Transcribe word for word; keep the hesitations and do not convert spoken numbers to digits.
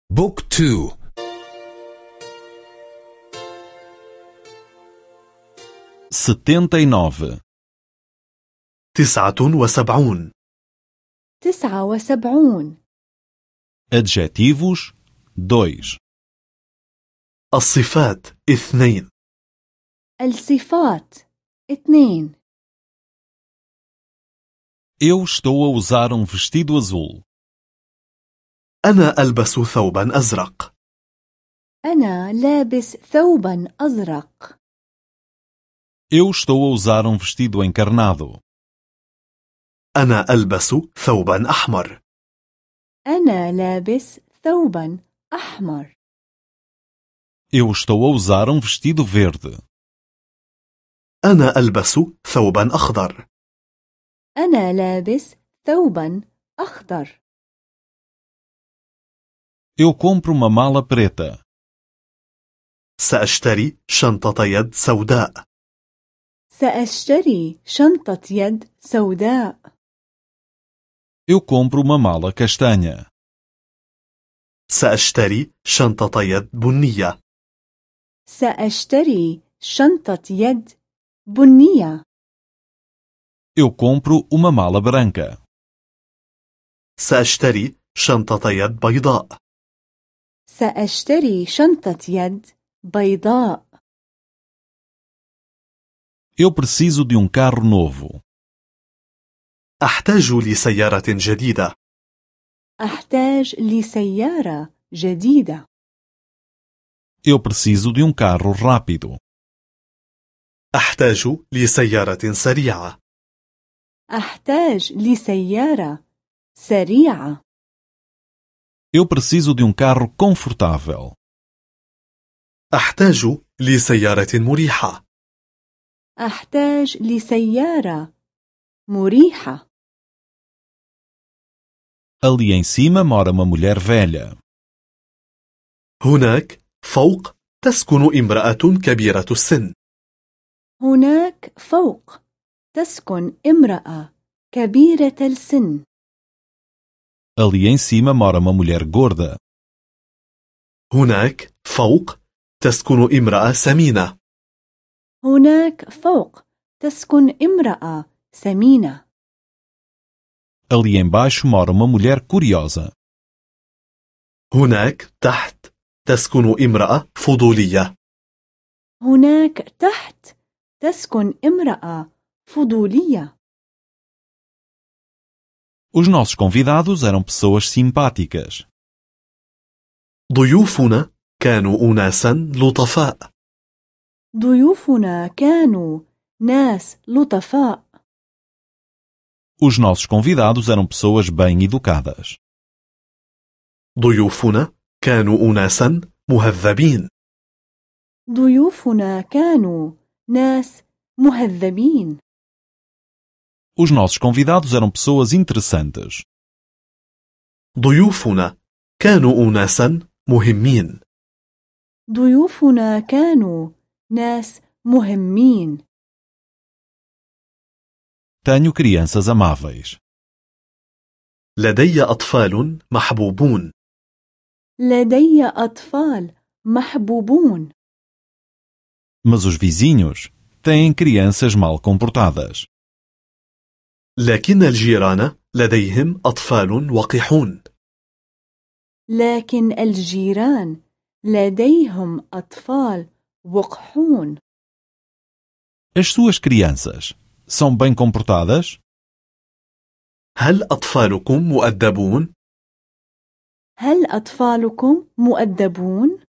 بوك تو. setenta e nove. تسعة وسبعون. تسعة وسبعون. Adjetivos dois. الصفات اثنين. الصفات اثنين. Eu estou a usar um vestido azul. أنا ألبس ثوبا أزرق. أنا لابس ثوبا أزرق. Eu estou a usar um vestido encarnado. أنا ألبس ثوبا أحمر. أنا لابس ثوبا أحمر. Eu estou a usar um vestido verde. أنا ألبس ثوبا أخضر. أنا لابس ثوبا أخضر. Eu compro uma mala preta. سأشتري شنطة يد سوداء. سأشتري شنطة يد سوداء. Eu compro uma mala castanha. سأشتري شنطة يد بنية. سأشتري شنطة يد بنية. Eu compro uma mala branca. سأشتري شنطة يد بيضاء. سأشتري شنطة يد بيضاء. Eu preciso de um carro novo. أحتاج لسيارة جديدة. أحتاج لسيارة جديدة. Eu preciso de um carro rápido. أحتاج لسيارة سريعة. أحتاج لسيارة سريعة. Eu preciso de um carro confortável. أحتاج لسيارة مريحة. أحتاج لسيارة مريحة. Ali em cima mora uma mulher velha. هناك فوق تسكن امرأة كبيرة السن. هناك فوق تسكن امرأة كبيرة السن. Ali em cima mora uma mulher gorda. هناك فوق تسكن امرأة سمينة. هناك فوق تسكن امرأة سمينة. Ali embaixo mora uma mulher curiosa. هناك تحت تسكن امرأة فضولية. هناك تحت تسكن امرأة فضولية. Os nossos convidados eram pessoas simpáticas. ضيوفنا كانوا أناسا لطفاء. ضيوفنا كانوا ناس لطفاء. Os nossos convidados eram pessoas bem educadas. ضيوفنا كانوا أناسا مهذبين. ضيوفنا كانوا ناس مهذبين. Os nossos convidados eram pessoas interessantes. ضيوفنا كانوا أناسا مهمين. ضيوفنا كانوا ناس مهمين. Tenho crianças amáveis. لدي أطفال محبوبون. لدي أطفال محبوبون. Mas os vizinhos têm crianças mal comportadas. لكن الجيران لديهم أطفال وقحون. لكن الجيران لديهم أطفال وقحون. As suas crianças são bem comportadas? هل أطفالكم مؤدبون؟ هل أطفالكم مؤدبون؟